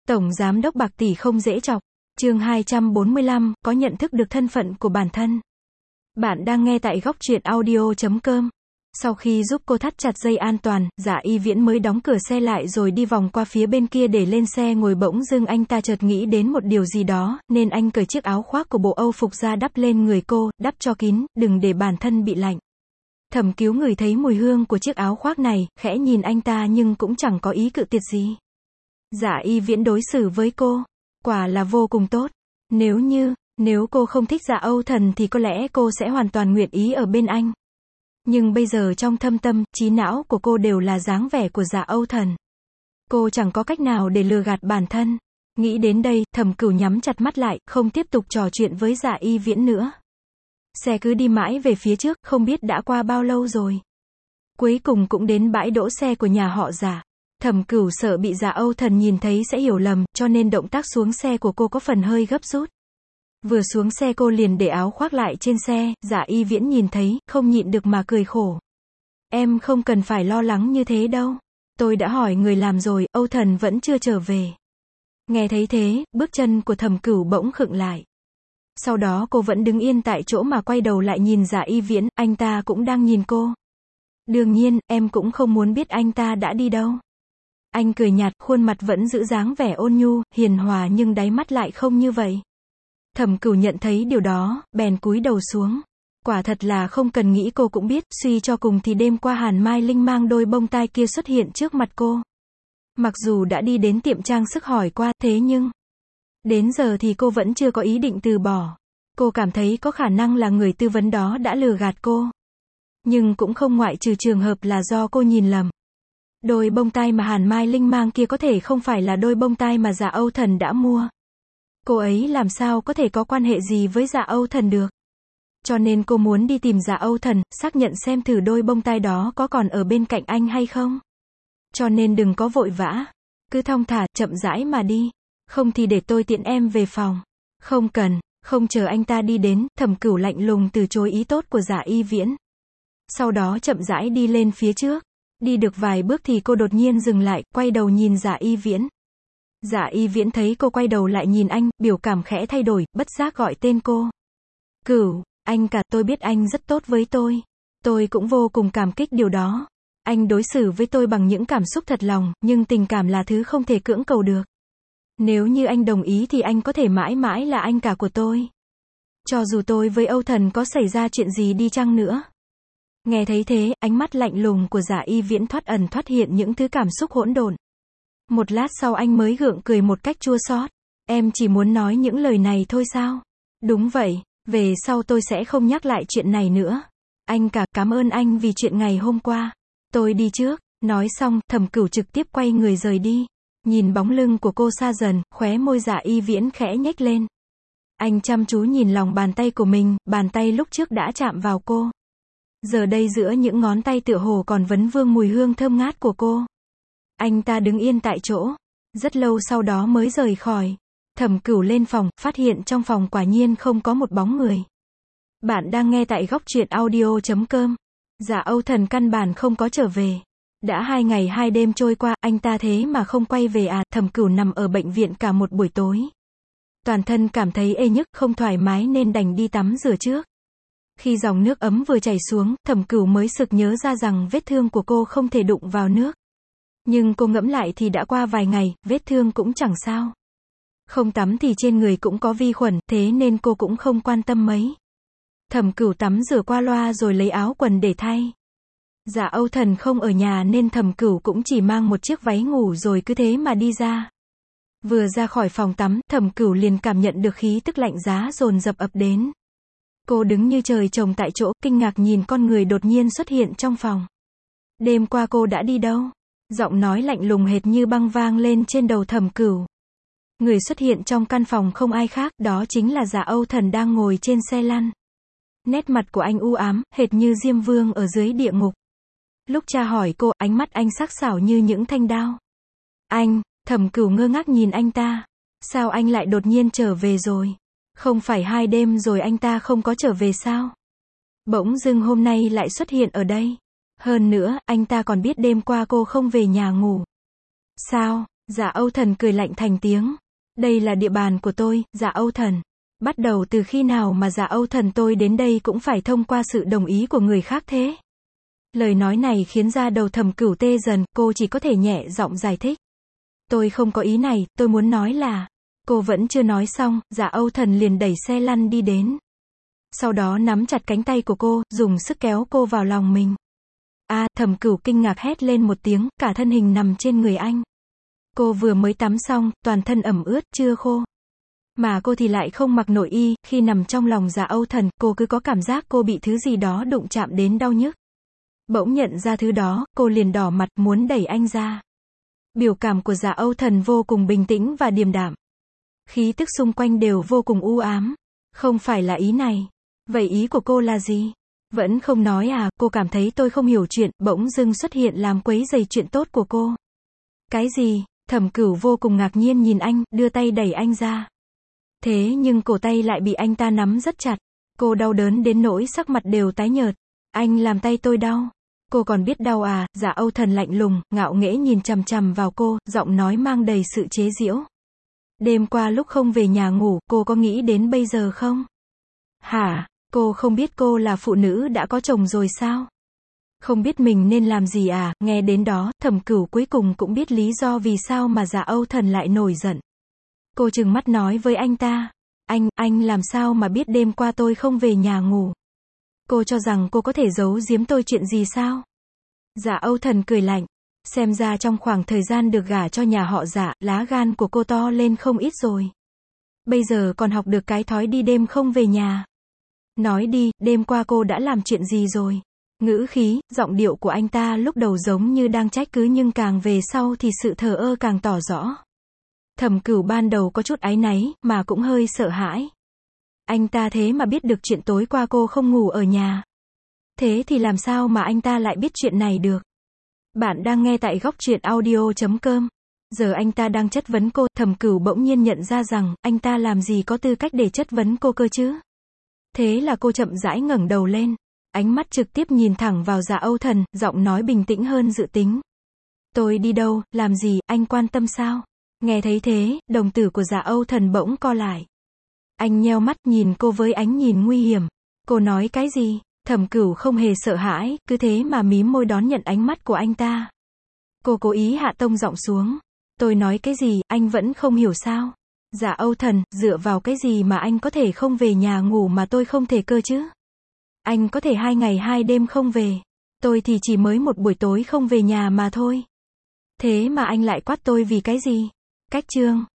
Tổng giám đốc bạc tỷ không dễ chọc. Chương 245, có nhận thức được thân phận của bản thân. Bạn đang nghe tại góc truyện audio.com. Sau khi giúp cô thắt chặt dây an toàn, Dạ Y Viễn mới đóng cửa xe lại rồi đi vòng qua phía bên kia để lên xe ngồi. Bỗng dưng anh ta chợt nghĩ đến một điều gì đó, nên anh cởi chiếc áo khoác của bộ Âu phục ra đắp lên người cô, đắp cho kín, đừng để bản thân bị lạnh. Thẩm Cứu ngửi thấy mùi hương của chiếc áo khoác này, khẽ nhìn anh ta nhưng cũng chẳng có ý cự tuyệt gì. Dạ Y Viễn đối xử với cô, quả là vô cùng tốt. Nếu cô không thích Dạ Âu Thần thì có lẽ cô sẽ hoàn toàn nguyện ý ở bên anh. Nhưng bây giờ trong thâm tâm, trí não của cô đều là dáng vẻ của Dạ Âu Thần. Cô chẳng có cách nào để lừa gạt bản thân. Nghĩ đến đây, Thẩm Cửu nhắm chặt mắt lại, không tiếp tục trò chuyện với Dạ Y Viễn nữa. Xe cứ đi mãi về phía trước, không biết đã qua bao lâu rồi. Cuối cùng cũng đến bãi đỗ xe của nhà họ Dạ. Thẩm Cửu sợ bị Dạ Âu Thần nhìn thấy sẽ hiểu lầm, cho nên động tác xuống xe của cô có phần hơi gấp rút. Vừa xuống xe cô liền để áo khoác lại trên xe. Dạ Y Viễn nhìn thấy, không nhịn được mà cười khổ. Em không cần phải lo lắng như thế đâu. Tôi đã hỏi người làm rồi, Âu Thần vẫn chưa trở về. Nghe thấy thế, bước chân của Thẩm Cửu bỗng khựng lại. Sau đó cô vẫn đứng yên tại chỗ mà quay đầu lại nhìn Dạ Y Viễn, anh ta cũng đang nhìn cô. Đương nhiên, em cũng không muốn biết anh ta đã đi đâu. Anh cười nhạt, khuôn mặt vẫn giữ dáng vẻ ôn nhu, hiền hòa nhưng đáy mắt lại không như vậy. Thẩm Cửu nhận thấy điều đó, bèn cúi đầu xuống. Quả thật là không cần nghĩ cô cũng biết, suy cho cùng thì đêm qua Hàn Mai Linh mang đôi bông tai kia xuất hiện trước mặt cô. Mặc dù đã đi đến tiệm trang sức hỏi qua, thế nhưng đến giờ thì cô vẫn chưa có ý định từ bỏ. Cô cảm thấy có khả năng là người tư vấn đó đã lừa gạt cô. Nhưng cũng không ngoại trừ trường hợp là do cô nhìn lầm. Đôi bông tai mà Hàn Mai Linh mang kia có thể không phải là đôi bông tai mà Dạ Âu Thần đã mua. Cô ấy làm sao có thể có quan hệ gì với Dạ Âu Thần được. Cho nên cô muốn đi tìm Dạ Âu Thần, xác nhận xem thử đôi bông tai đó có còn ở bên cạnh anh hay không. Cho nên đừng có vội vã. Cứ thong thả, chậm rãi mà đi. Không thì để tôi tiễn em về phòng. Không cần. Không chờ anh ta đi đến, Thẩm Cửu lạnh lùng từ chối ý tốt của Dạ Y Viễn. Sau đó chậm rãi đi lên phía trước. Đi được vài bước thì cô đột nhiên dừng lại, quay đầu nhìn Dạ Y Viễn. Dạ Y Viễn thấy cô quay đầu lại nhìn anh, biểu cảm khẽ thay đổi, bất giác gọi tên cô. Cửu, anh cả, tôi biết anh rất tốt với tôi. Tôi cũng vô cùng cảm kích điều đó. Anh đối xử với tôi bằng những cảm xúc thật lòng, nhưng tình cảm là thứ không thể cưỡng cầu được. Nếu như anh đồng ý thì anh có thể mãi mãi là anh cả của tôi. Cho dù tôi với Âu Thần có xảy ra chuyện gì đi chăng nữa. Nghe thấy thế, ánh mắt lạnh lùng của Dạ Y Viễn thoát ẩn thoát hiện những thứ cảm xúc hỗn độn. Một lát sau anh mới gượng cười một cách chua xót. Em chỉ muốn nói những lời này thôi sao? Đúng vậy, về sau tôi sẽ không nhắc lại chuyện này nữa. Anh cả, cảm ơn anh vì chuyện ngày hôm qua. Tôi đi trước. Nói xong, Thẩm Cửu trực tiếp quay người rời đi. Nhìn bóng lưng của cô xa dần, khóe môi Dạ Y Viễn khẽ nhếch lên. Anh chăm chú nhìn lòng bàn tay của mình, bàn tay lúc trước đã chạm vào cô. Giờ đây giữa những ngón tay tựa hồ còn vấn vương mùi hương thơm ngát của cô. Anh ta đứng yên tại chỗ. Rất lâu sau đó mới rời khỏi. Thẩm Cửu lên phòng, phát hiện trong phòng quả nhiên không có một bóng người. Bạn đang nghe tại góc truyện audio.com. Dạ Âu Thần căn bản không có trở về. Đã 2 ngày 2 đêm trôi qua, anh ta thế mà không quay về à? Thẩm Cửu nằm ở bệnh viện cả một buổi tối. Toàn thân cảm thấy ê nhức, không thoải mái nên đành đi tắm rửa trước. Khi dòng nước ấm vừa chảy xuống, Thẩm Cửu mới sực nhớ ra rằng vết thương của cô không thể đụng vào nước. Nhưng cô ngẫm lại thì đã qua vài ngày, vết thương cũng chẳng sao. Không tắm thì trên người cũng có vi khuẩn, thế nên cô cũng không quan tâm mấy. Thẩm Cửu tắm rửa qua loa rồi lấy áo quần để thay. Dạ Âu Thần không ở nhà nên Thẩm Cửu cũng chỉ mang một chiếc váy ngủ rồi cứ thế mà đi ra. Vừa ra khỏi phòng tắm, Thẩm Cửu liền cảm nhận được khí tức lạnh giá dồn dập ập đến. Cô đứng như trời trồng tại chỗ, kinh ngạc nhìn con người đột nhiên xuất hiện trong phòng. Đêm qua cô đã đi đâu? Giọng nói lạnh lùng hệt như băng vang lên trên đầu Thẩm Cửu. Người xuất hiện trong căn phòng không ai khác, đó chính là Dạ Âu Thần đang ngồi trên xe lăn. Nét mặt của anh u ám, hệt như Diêm Vương ở dưới địa ngục. Lúc tra hỏi cô, ánh mắt anh sắc sảo như những thanh đao. Anh, Thẩm Cửu ngơ ngác nhìn anh ta. Sao anh lại đột nhiên trở về rồi? Không phải 2 đêm rồi anh ta không có trở về sao? Bỗng dưng hôm nay lại xuất hiện ở đây. Hơn nữa, anh ta còn biết đêm qua cô không về nhà ngủ. Sao? Dạ Âu Thần cười lạnh thành tiếng. Đây là địa bàn của tôi, Dạ Âu Thần. Bắt đầu từ khi nào mà Dạ Âu Thần tôi đến đây cũng phải thông qua sự đồng ý của người khác thế? Lời nói này khiến da đầu Thẩm Cửu tê dần, cô chỉ có thể nhẹ giọng giải thích. Tôi không có ý này, tôi muốn nói là... Cô vẫn chưa nói xong, Dạ Âu Thần liền đẩy xe lăn đi đến. Sau đó nắm chặt cánh tay của cô, dùng sức kéo cô vào lòng mình. Thẩm Cửu kinh ngạc hét lên một tiếng, cả thân hình nằm trên người anh. Cô vừa mới tắm xong, toàn thân ẩm ướt, chưa khô. Mà cô thì lại không mặc nội y, khi nằm trong lòng Dạ Âu Thần, cô cứ có cảm giác cô bị thứ gì đó đụng chạm đến đau nhức. Bỗng nhận ra thứ đó, cô liền đỏ mặt, muốn đẩy anh ra. Biểu cảm của Dạ Âu Thần vô cùng bình tĩnh và điềm đạm. Khí tức xung quanh đều vô cùng u ám. Không phải là ý này. Vậy ý của cô là gì? Vẫn không nói à, cô cảm thấy tôi không hiểu chuyện, bỗng dưng xuất hiện làm quấy rầy chuyện tốt của cô. Cái gì? Thẩm Cửu vô cùng ngạc nhiên nhìn anh, đưa tay đẩy anh ra. Thế nhưng cổ tay lại bị anh ta nắm rất chặt. Cô đau đớn đến nỗi sắc mặt đều tái nhợt. Anh làm tay tôi đau. Cô còn biết đau à? Dạ Âu Thần lạnh lùng, ngạo nghễ nhìn chằm chằm vào cô, giọng nói mang đầy sự chế giễu. Đêm qua lúc không về nhà ngủ, cô có nghĩ đến bây giờ không? Hả? Cô không biết cô là phụ nữ đã có chồng rồi sao? Không biết mình nên làm gì à? Nghe đến đó, Thẩm Cửu cuối cùng cũng biết lý do vì sao mà Dạ Âu Thần lại nổi giận. Cô trừng mắt nói với anh ta. Anh làm sao mà biết đêm qua tôi không về nhà ngủ? Cô cho rằng cô có thể giấu giếm tôi chuyện gì sao? Dạ Âu Thần cười lạnh. Xem ra trong khoảng thời gian được gả cho nhà họ Dạ, lá gan của cô to lên không ít rồi. Bây giờ còn học được cái thói đi đêm không về nhà. Nói đi, đêm qua cô đã làm chuyện gì rồi? Ngữ khí, giọng điệu của anh ta lúc đầu giống như đang trách cứ nhưng càng về sau thì sự thờ ơ càng tỏ rõ. Thẩm Cửu ban đầu có chút áy náy, mà cũng hơi sợ hãi. Anh ta thế mà biết được chuyện tối qua cô không ngủ ở nhà. Thế thì làm sao mà anh ta lại biết chuyện này được? Bạn đang nghe tại góc truyện audio.com. Giờ anh ta đang chất vấn cô, Thẩm Cửu bỗng nhiên nhận ra rằng, anh ta làm gì có tư cách để chất vấn cô cơ chứ? Thế là cô chậm rãi ngẩng đầu lên. Ánh mắt trực tiếp nhìn thẳng vào Dạ Âu Thần, giọng nói bình tĩnh hơn dự tính. Tôi đi đâu, làm gì, anh quan tâm sao? Nghe thấy thế, đồng tử của Dạ Âu Thần bỗng co lại. Anh nheo mắt nhìn cô với ánh nhìn nguy hiểm. Cô nói cái gì? Thẩm Cửu không hề sợ hãi, cứ thế mà mím môi đón nhận ánh mắt của anh ta. Cô cố ý hạ tông giọng xuống. Tôi nói cái gì, anh vẫn không hiểu sao? Dạ Âu Thần, dựa vào cái gì mà anh có thể không về nhà ngủ mà tôi không thể cơ chứ? Anh có thể 2 ngày 2 đêm không về. Tôi thì chỉ mới một buổi tối không về nhà mà thôi. Thế mà anh lại quát tôi vì cái gì? Cách chương.